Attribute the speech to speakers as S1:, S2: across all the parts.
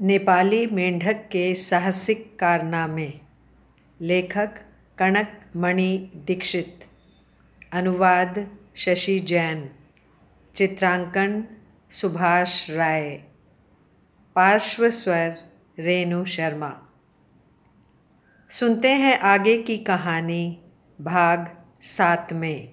S1: नेपाली मेंढक के साहसिक कारनामे। लेखक कनक मणि दीक्षित। अनुवाद शशि जैन। चित्रांकन सुभाष राय। पार्श्व स्वर रेणु शर्मा। सुनते हैं आगे की कहानी भाग 7 में।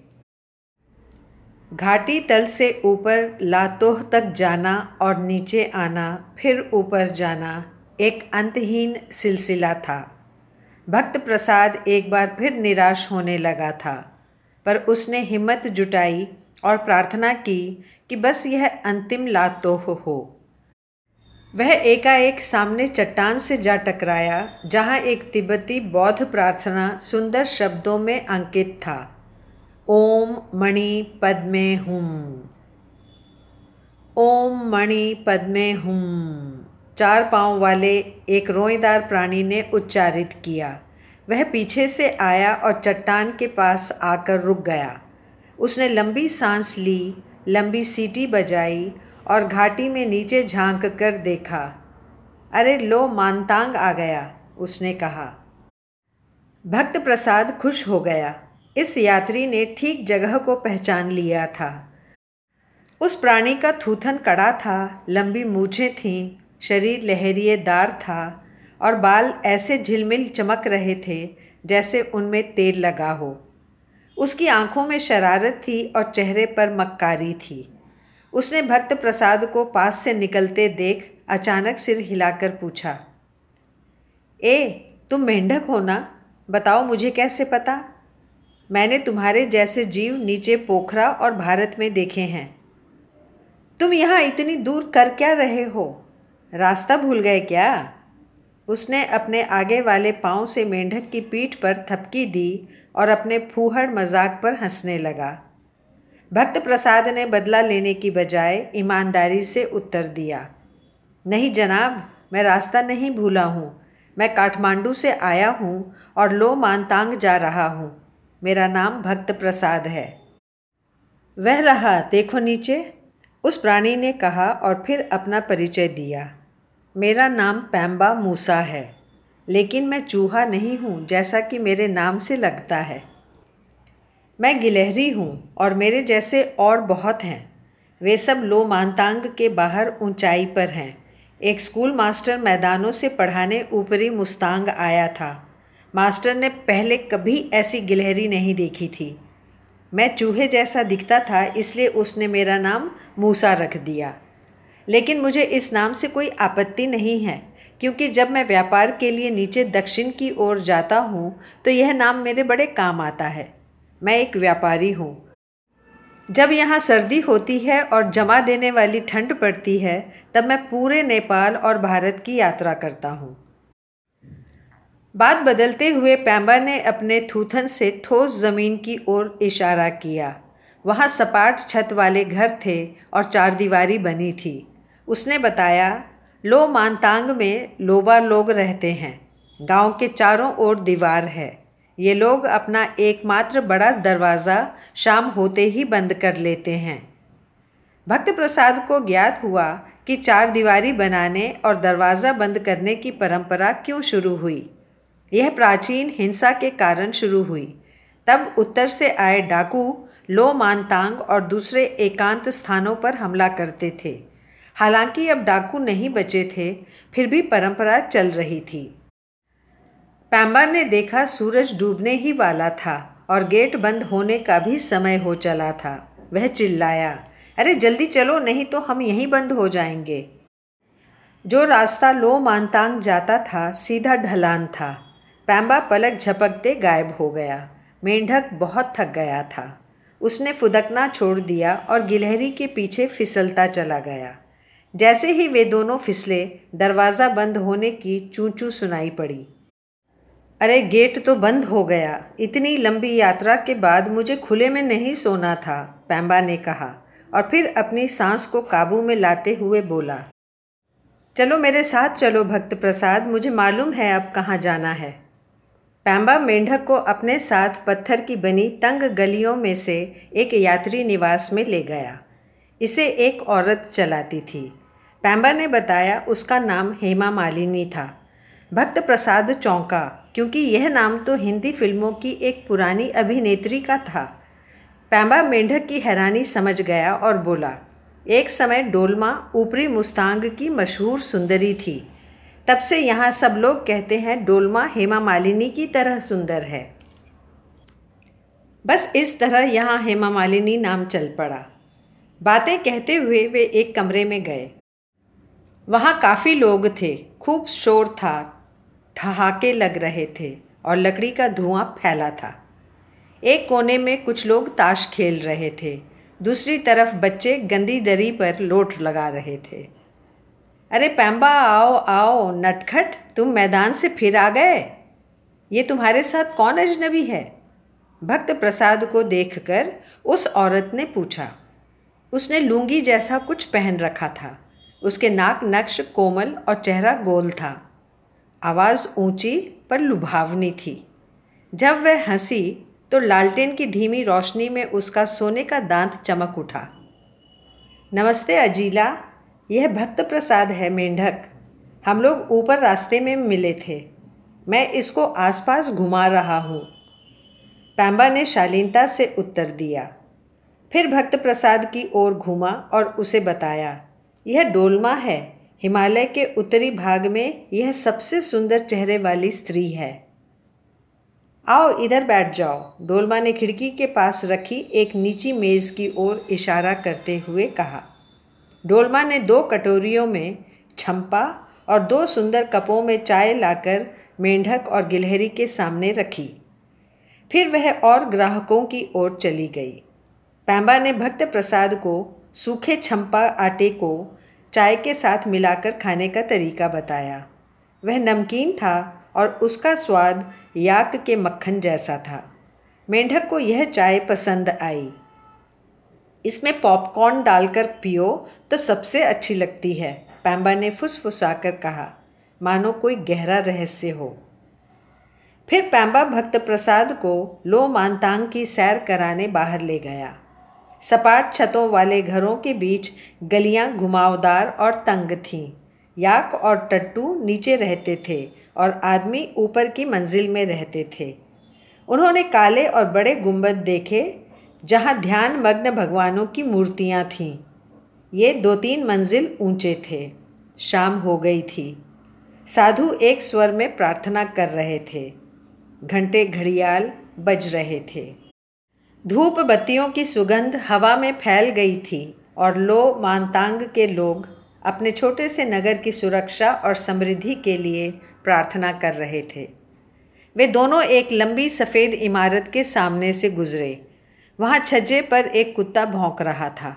S1: घाटी तल से ऊपर लातोह तक जाना और नीचे आना, फिर ऊपर जाना एक अंतहीन सिलसिला था। भक्त प्रसाद एक बार फिर निराश होने लगा था, पर उसने हिम्मत जुटाई और प्रार्थना की कि बस यह अंतिम लातोह हो। वह एकाएक सामने चट्टान से जा टकराया, जहाँ एक तिब्बती बौद्ध प्रार्थना सुंदर शब्दों में अंकित था। ओम मणि पद्मे हुम। ओम मणि पद्मे हुम 4 पांव वाले एक रोएदार प्राणी ने उच्चारित किया। वह पीछे से आया और चट्टान के पास आकर रुक गया। उसने लंबी सांस ली, लंबी सीटी बजाई और घाटी में नीचे झांक कर देखा। अरे लो, मानतांग आ गया, उसने कहा। भक्त प्रसाद खुश हो गया। इस यात्री ने ठीक जगह को पहचान लिया था। उस प्राणी का थूथन कड़ा था, लंबी मूछें थीं, शरीर लहरिएदार था और बाल ऐसे झिलमिल चमक रहे थे जैसे उनमें तेल लगा हो। उसकी आंखों में शरारत थी और चेहरे पर मक्कारी थी। उसने भक्त प्रसाद को पास से निकलते देख अचानक सिर हिलाकर पूछा, तुम मेंढक हो ना? बताओ, मुझे कैसे पता? मैंने तुम्हारे जैसे जीव नीचे पोखरा और भारत में देखे हैं। तुम यहाँ इतनी दूर कर क्या रहे हो? रास्ता भूल गए क्या? उसने अपने आगे वाले पांव से मेंढक की पीठ पर थपकी दी और अपने फूहड़ मजाक पर हंसने लगा। भक्त प्रसाद ने बदला लेने की बजाय ईमानदारी से उत्तर दिया, नहीं जनाब, मैं रास्ता नहीं भूला हूँ। मैं काठमांडू से आया हूँ और लो मानतांग जा रहा हूँ। मेरा नाम भक्त प्रसाद है। वह रहा, देखो नीचे, उस प्राणी ने कहा और फिर अपना परिचय दिया। मेरा नाम पैम्बा मूसा है, लेकिन मैं चूहा नहीं हूँ जैसा कि मेरे नाम से लगता है। मैं गिलहरी हूँ और मेरे जैसे और बहुत हैं। वे सब लो मानतांग के बाहर ऊंचाई पर हैं। एक स्कूल मास्टर मैदानों से पढ़ाने ऊपरी मुस्तांग आया था। मास्टर ने पहले कभी ऐसी गिलहरी नहीं देखी थी। मैं चूहे जैसा दिखता था, इसलिए उसने मेरा नाम मूसा रख दिया। लेकिन मुझे इस नाम से कोई आपत्ति नहीं है, क्योंकि जब मैं व्यापार के लिए नीचे दक्षिण की ओर जाता हूँ तो यह नाम मेरे बड़े काम आता है। मैं एक व्यापारी हूँ। जब यहाँ सर्दी होती है और जमा देने वाली ठंड पड़ती है, तब मैं पूरे नेपाल और भारत की यात्रा करता हूँ। बात बदलते हुए पैम्बा ने अपने थूथन से ठोस जमीन की ओर इशारा किया। वहाँ सपाट छत वाले घर थे और 4 दीवारी बनी थी। उसने बताया, लो मानतांग में लोबा लोग रहते हैं। गांव के चारों ओर दीवार है। ये लोग अपना एकमात्र बड़ा दरवाज़ा शाम होते ही बंद कर लेते हैं। भक्त प्रसाद को ज्ञात हुआ कि 4 दीवारी बनाने और दरवाज़ा बंद करने की परंपरा क्यों शुरू हुई। यह प्राचीन हिंसा के कारण शुरू हुई। तब उत्तर से आए डाकू लो मानतांग और दूसरे एकांत स्थानों पर हमला करते थे। हालांकि अब डाकू नहीं बचे थे, फिर भी परंपरा चल रही थी। पैम्बा ने देखा सूरज डूबने ही वाला था और गेट बंद होने का भी समय हो चला था। वह चिल्लाया, अरे जल्दी चलो, नहीं तो हम यहीं बंद हो जाएंगे। जो रास्ता लो मानतांग जाता था सीधा ढलान था। पैम्बा पलक झपकते गायब हो गया। मेंढक बहुत थक गया था। उसने फुदकना छोड़ दिया और गिलहरी के पीछे फिसलता चला गया। जैसे ही वे दोनों फिसले, दरवाज़ा बंद होने की चूं चूं सुनाई पड़ी। अरे गेट तो बंद हो गया। इतनी लंबी यात्रा के बाद मुझे खुले में नहीं सोना था, पैम्बा ने कहा और फिर अपनी सांस को काबू में लाते हुए बोला, चलो मेरे साथ चलो भक्त प्रसाद, मुझे मालूम है अब कहाँ जाना है। पैम्बा मेंढक को अपने साथ पत्थर की बनी तंग गलियों में से एक यात्री निवास में ले गया। इसे एक औरत चलाती थी। पैम्बा ने बताया उसका नाम हेमा मालिनी था। भक्त प्रसाद चौंका, क्योंकि यह नाम तो हिंदी फिल्मों की एक पुरानी अभिनेत्री का था। पैम्बा मेंढक की हैरानी समझ गया और बोला, एक समय डोलमा ऊपरी मुस्तांग की मशहूर सुंदरी थी। तब से यहाँ सब लोग कहते हैं डोलमा हेमा मालिनी की तरह सुंदर है। बस इस तरह यहाँ हेमा मालिनी नाम चल पड़ा। बातें कहते हुए वे एक कमरे में गए। वहाँ काफ़ी लोग थे, खूब शोर था, ठहाके लग रहे थे और लकड़ी का धुआं फैला था। एक कोने में कुछ लोग ताश खेल रहे थे, दूसरी तरफ बच्चे गंदी दरी पर लोट लगा रहे थे। अरे पैम्बा, आओ आओ नटखट, तुम मैदान से फिर आ गए। ये तुम्हारे साथ कौन अजनबी है? भक्त प्रसाद को देखकर उस औरत ने पूछा। उसने लुंगी जैसा कुछ पहन रखा था। उसके नाक नक्श कोमल और चेहरा गोल था। आवाज़ ऊंची पर लुभावनी थी। जब वह हंसी तो लालटेन की धीमी रोशनी में उसका सोने का दांत चमक उठा। नमस्ते अजीला, यह भक्त प्रसाद है मेंढक। हम लोग ऊपर रास्ते में मिले थे। मैं इसको आसपास घुमा रहा हूँ। पैम्बा ने शालीनता से उत्तर दिया। फिर भक्त प्रसाद की ओर घूमा और उसे बताया, यह डोलमा है। हिमालय के उत्तरी भाग में यह सबसे सुंदर चेहरे वाली स्त्री है। आओ इधर बैठ जाओ, डोलमा ने खिड़की के पास रखी एक नीची मेज़ की ओर इशारा करते हुए कहा। डोलमा ने 2 कटोरियों में छम्पा और 2 सुंदर कपों में चाय लाकर मेंढक और गिलहरी के सामने रखी। फिर वह और ग्राहकों की ओर चली गई। पैम्बा ने भक्त प्रसाद को सूखे छम्पा आटे को चाय के साथ मिलाकर खाने का तरीका बताया। वह नमकीन था और उसका स्वाद याक के मक्खन जैसा था। मेंढक को यह चाय पसंद आई। इसमें पॉपकॉर्न डालकर पियो तो सबसे अच्छी लगती है, पैम्बा ने फुसफुसाकर कहा, मानो कोई गहरा रहस्य हो। फिर पैम्बा भक्त प्रसाद को लो मानतांग की सैर कराने बाहर ले गया। सपाट छतों वाले घरों के बीच गलियां घुमावदार और तंग थीं। याक और टट्टू नीचे रहते थे और आदमी ऊपर की मंजिल में रहते थे। उन्होंने काले और बड़े गुंबद देखे जहां ध्यान मग्न भगवानों की मूर्तियां थीं। ये 2-3 मंजिल ऊंचे थे। शाम हो गई थी। साधु एक स्वर में प्रार्थना कर रहे थे। घंटे घड़ियाल बज रहे थे। धूप बत्तियों की सुगंध हवा में फैल गई थी और लो मानतांग के लोग अपने छोटे से नगर की सुरक्षा और समृद्धि के लिए प्रार्थना कर रहे थे। वे दोनों एक लंबी सफ़ेद इमारत के सामने से गुजरे। वहाँ छज्जे पर एक कुत्ता भौंक रहा था।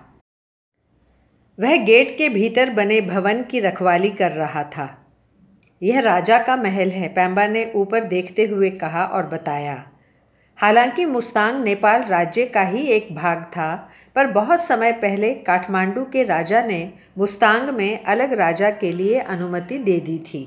S1: वह गेट के भीतर बने भवन की रखवाली कर रहा था। यह राजा का महल है, पैम्बा ने ऊपर देखते हुए कहा और बताया। हालांकि मुस्तांग नेपाल राज्य का ही एक भाग था, पर बहुत समय पहले काठमांडू के राजा ने मुस्तांग में अलग राजा के लिए अनुमति दे दी थी।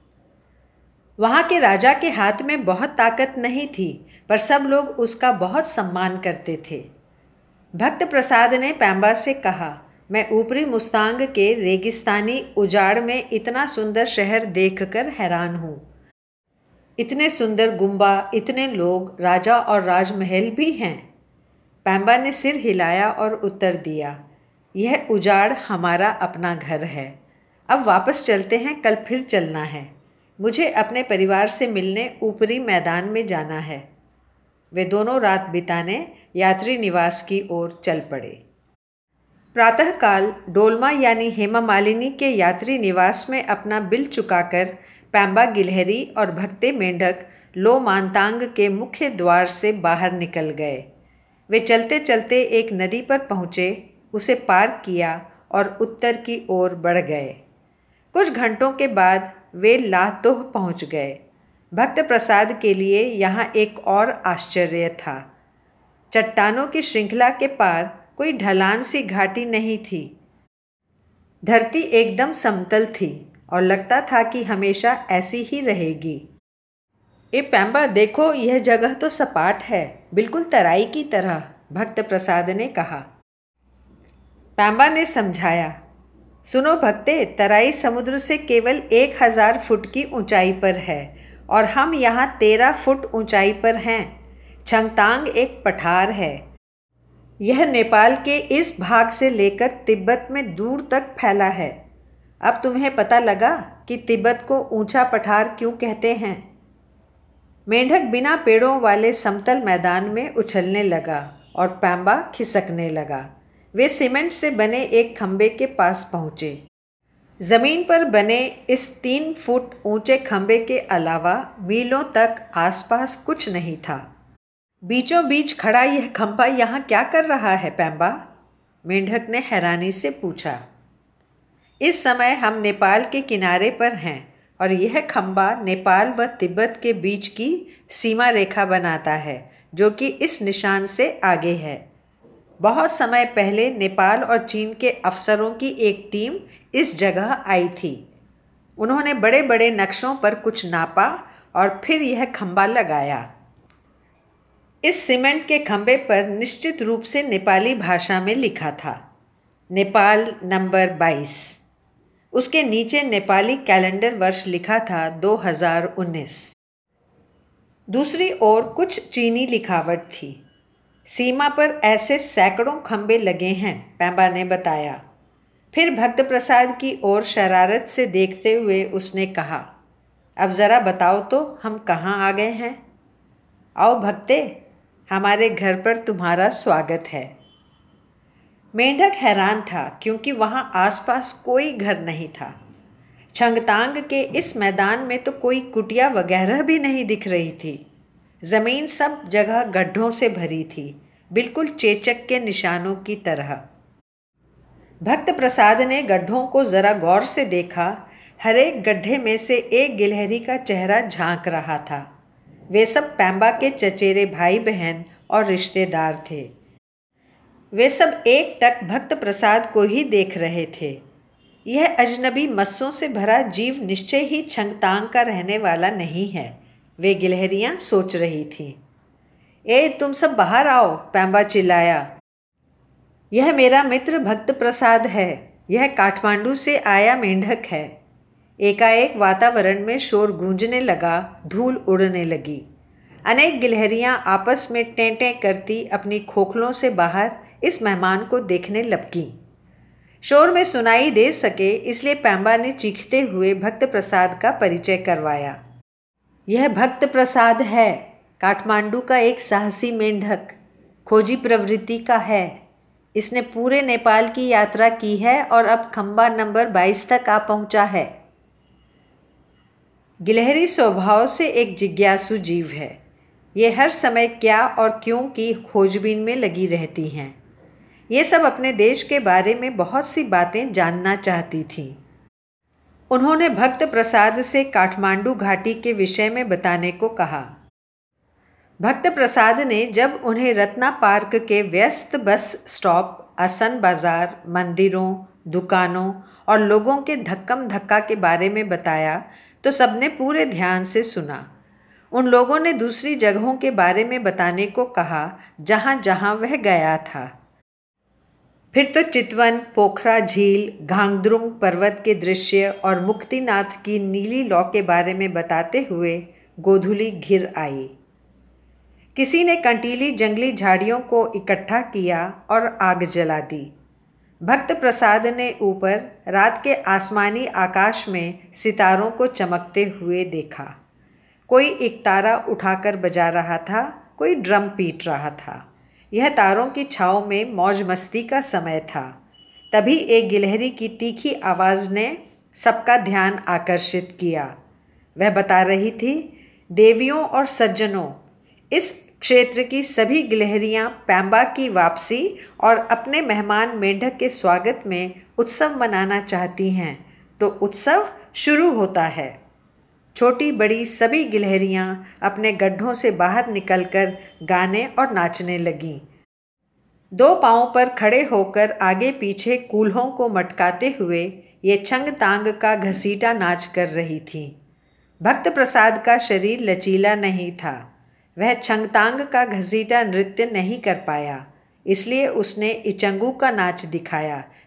S1: वहाँ के राजा के हाथ में बहुत ताकत नहीं थी, पर सब लोग उसका बहुत सम्मान करते थे। भक्त प्रसाद ने पैम्बा से कहा, मैं ऊपरी मुस्तांग के रेगिस्तानी उजाड़ में इतना सुंदर शहर देखकर हैरान हूँ। इतने सुंदर गुम्बा, इतने लोग, राजा और राजमहल भी हैं। पैम्बा ने सिर हिलाया और उत्तर दिया, यह उजाड़ हमारा अपना घर है। अब वापस चलते हैं, कल फिर चलना है। मुझे अपने परिवार से मिलने ऊपरी मैदान में जाना है। वे दोनों रात बिताने यात्री निवास की ओर चल पड़े। प्रातःकाल डोलमा यानी हेमा मालिनी के यात्री निवास में अपना बिल चुकाकर पैम्बा गिलहरी और भक्ते मेंढक लो मानतांग के मुख्य द्वार से बाहर निकल गए। वे चलते चलते एक नदी पर पहुँचे, उसे पार किया और उत्तर की ओर बढ़ गए। कुछ घंटों के बाद वे लातोह पहुँच गए। भक्त प्रसाद के लिए यहाँ एक और आश्चर्य था। चट्टानों की श्रृंखला के पार कोई ढलान सी घाटी नहीं थी। धरती एकदम समतल थी और लगता था कि हमेशा ऐसी ही रहेगी। ए पैम्बा, देखो यह जगह तो सपाट है, बिल्कुल तराई की तरह, भक्त प्रसाद ने कहा। पैम्बा ने समझाया, सुनो भक्ते, तराई समुद्र से केवल 1000 फुट की ऊंचाई पर है और हम यहाँ 13 फुट ऊंचाई पर हैं। छंगतांग एक पठार है। यह नेपाल के इस भाग से लेकर तिब्बत में दूर तक फैला है। अब तुम्हें पता लगा कि तिब्बत को ऊंचा पठार क्यों कहते हैं। मेंढक बिना पेड़ों वाले समतल मैदान में उछलने लगा और पैम्बा खिसकने लगा। वे सीमेंट से बने एक खंबे के पास पहुंचे। जमीन पर बने इस 3 फुट ऊंचे खंबे के अलावा मीलों तक आसपास कुछ नहीं था। बीचों बीच खड़ा यह खंबा यहाँ क्या कर रहा है पैम्बा? मेंढक ने हैरानी से पूछा। इस समय हम नेपाल के किनारे पर हैं और यह खंबा नेपाल व तिब्बत के बीच की सीमा रेखा बनाता है, जो कि इस निशान से आगे है। बहुत समय पहले नेपाल और चीन के अफसरों की एक टीम इस जगह आई थी। उन्होंने बड़े बड़े नक्शों पर कुछ नापा और फिर यह खंबा लगाया। इस सीमेंट के खंबे पर निश्चित रूप से नेपाली भाषा में लिखा था, नेपाल नंबर 22। उसके नीचे नेपाली कैलेंडर वर्ष लिखा था 2019। दूसरी ओर कुछ चीनी लिखावट थी। सीमा पर ऐसे सैकड़ों खंबे लगे हैं, पैम्बा ने बताया। फिर भक्त प्रसाद की ओर शरारत से देखते हुए उसने कहा, अब ज़रा बताओ तो हम कहाँ आ गए हैं? आओ भक्ते, हमारे घर पर तुम्हारा स्वागत है। मेंढक हैरान था क्योंकि वहाँ आसपास कोई घर नहीं था। छंगतांग के इस मैदान में तो कोई कुटिया वगैरह भी नहीं दिख रही थी। ज़मीन सब जगह गड्ढों से भरी थी, बिल्कुल चेचक के निशानों की तरह। भक्त प्रसाद ने गड्ढों को ज़रा गौर से देखा। हर एक गड्ढे में से एक गिलहरी का चेहरा झांक रहा था। वे सब पैम्बा के चचेरे भाई बहन और रिश्तेदार थे। वे सब एक टक भक्त प्रसाद को ही देख रहे थे। यह अजनबी मस्सों से भरा जीव निश्चय ही छंगतांग का रहने वाला नहीं है, वे गिलहरियां सोच रही थीं। ए तुम सब बाहर आओ, पैम्बा चिल्लाया। यह मेरा मित्र भक्त प्रसाद है। यह काठमांडू से आया मेंढक है। एकाएक वातावरण में शोर गूंजने लगा, धूल उड़ने लगी। अनेक गिलहरियां आपस में टें-टें करती अपनी खोखलों से बाहर इस मेहमान को देखने लपकीं। शोर में सुनाई दे सके इसलिए पैम्बा ने चीखते हुए भक्त प्रसाद का परिचय करवाया। यह भक्त प्रसाद है, काठमांडू का एक साहसी मेंढक, खोजी प्रवृत्ति का है। इसने पूरे नेपाल की यात्रा की है और अब खंबा नंबर 22 तक आ पहुंचा है। गिलहरी स्वभाव से एक जिज्ञासु जीव है। ये हर समय क्या और क्यों की खोजबीन में लगी रहती हैं। ये सब अपने देश के बारे में बहुत सी बातें जानना चाहती थीं। उन्होंने भक्त प्रसाद से काठमांडू घाटी के विषय में बताने को कहा। भक्त प्रसाद ने जब उन्हें रत्ना पार्क के व्यस्त बस स्टॉप, आसन बाजार, मंदिरों, दुकानों और लोगों के धक्कम धक्का के बारे में बताया तो सबने पूरे ध्यान से सुना। उन लोगों ने दूसरी जगहों के बारे में बताने को कहा जहाँ जहाँ वह गया था। फिर तो चितवन, पोखरा झील, घांगद्रुंग पर्वत के दृश्य और मुक्तिनाथ की नीली लौ के बारे में बताते हुए गोधूली घिर आई। किसी ने कंटीली जंगली झाड़ियों को इकट्ठा किया और आग जला दी। भक्त प्रसाद ने ऊपर रात के आसमानी आकाश में सितारों को चमकते हुए देखा। कोई एक तारा उठाकर बजा रहा था, कोई ड्रम पीट रहा था। यह तारों की छाँव में मौज मस्ती का समय था। तभी एक गिलहरी की तीखी आवाज़ ने सबका ध्यान आकर्षित किया। वह बता रही थी, देवियों और सज्जनों, इस क्षेत्र की सभी गिलहरियां पैम्बा की वापसी और अपने मेहमान मेंढक के स्वागत में उत्सव मनाना चाहती हैं, तो उत्सव शुरू होता है। छोटी बड़ी सभी गिलहरियां अपने गड्ढों से बाहर निकलकर गाने और नाचने लगीं। 2 पाँवों पर खड़े होकर आगे पीछे कूल्हों को मटकाते हुए ये छंगतांग का घसीटा नाच कर रही थीं। भक्त प्रसाद का शरीर लचीला नहीं था। वह छंगतांग का घसीटा नृत्य नहीं कर पाया, इसलिए उसने इचंगू का नाच दिखाया,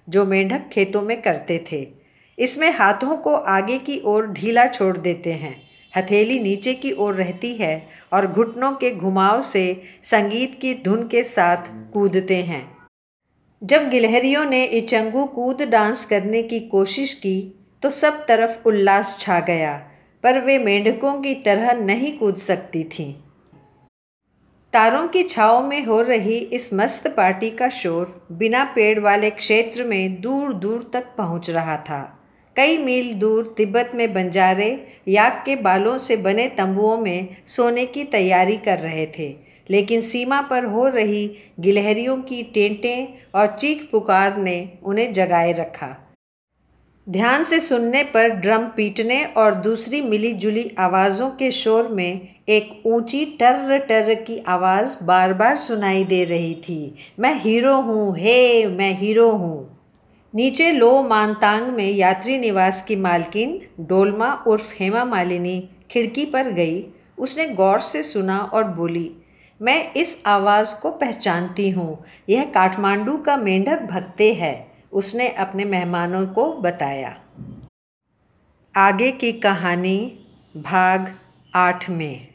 S1: जो मेंढक खेतों में करते थे। इसमें हाथों को आगे की ओर ढीला छोड़ देते हैं, हथेली नीचे की ओर रहती है और घुटनों के घुमाव से संगीत की धुन के साथ कूदते हैं। जब गिलहरियों ने इचंगू कूद डांस करने की कोशिश की तो सब तरफ उल्लास छा गया, पर वे मेंढकों की तरह नहीं कूद सकती थीं। तारों की छाँव में हो रही इस मस्त पार्टी का शोर बिना पेड़ वाले क्षेत्र में दूर दूर तक पहुंच रहा था। कई मील दूर तिब्बत में बंजारे याक के बालों से बने तंबुओं में सोने की तैयारी कर रहे थे, लेकिन सीमा पर हो रही गिलहरियों की टेंटें और चीख पुकार ने उन्हें जगाए रखा। ध्यान से सुनने पर ड्रम पीटने और दूसरी मिली जुली आवाज़ों के शोर में एक ऊंची टर्र टर्र की आवाज़ बार बार सुनाई दे रही थी। मैं हीरो हूँ, हे मैं हीरो हूँ। नीचे लो मानतांग में यात्री निवास की मालकिन डोलमा उर्फ हेमा मालिनी खिड़की पर गई। उसने गौर से सुना और बोली, मैं इस आवाज़ को पहचानती हूँ, यह काठमांडू का मेंढक भक्ते है। उसने अपने मेहमानों को बताया। आगे की कहानी भाग 8 में।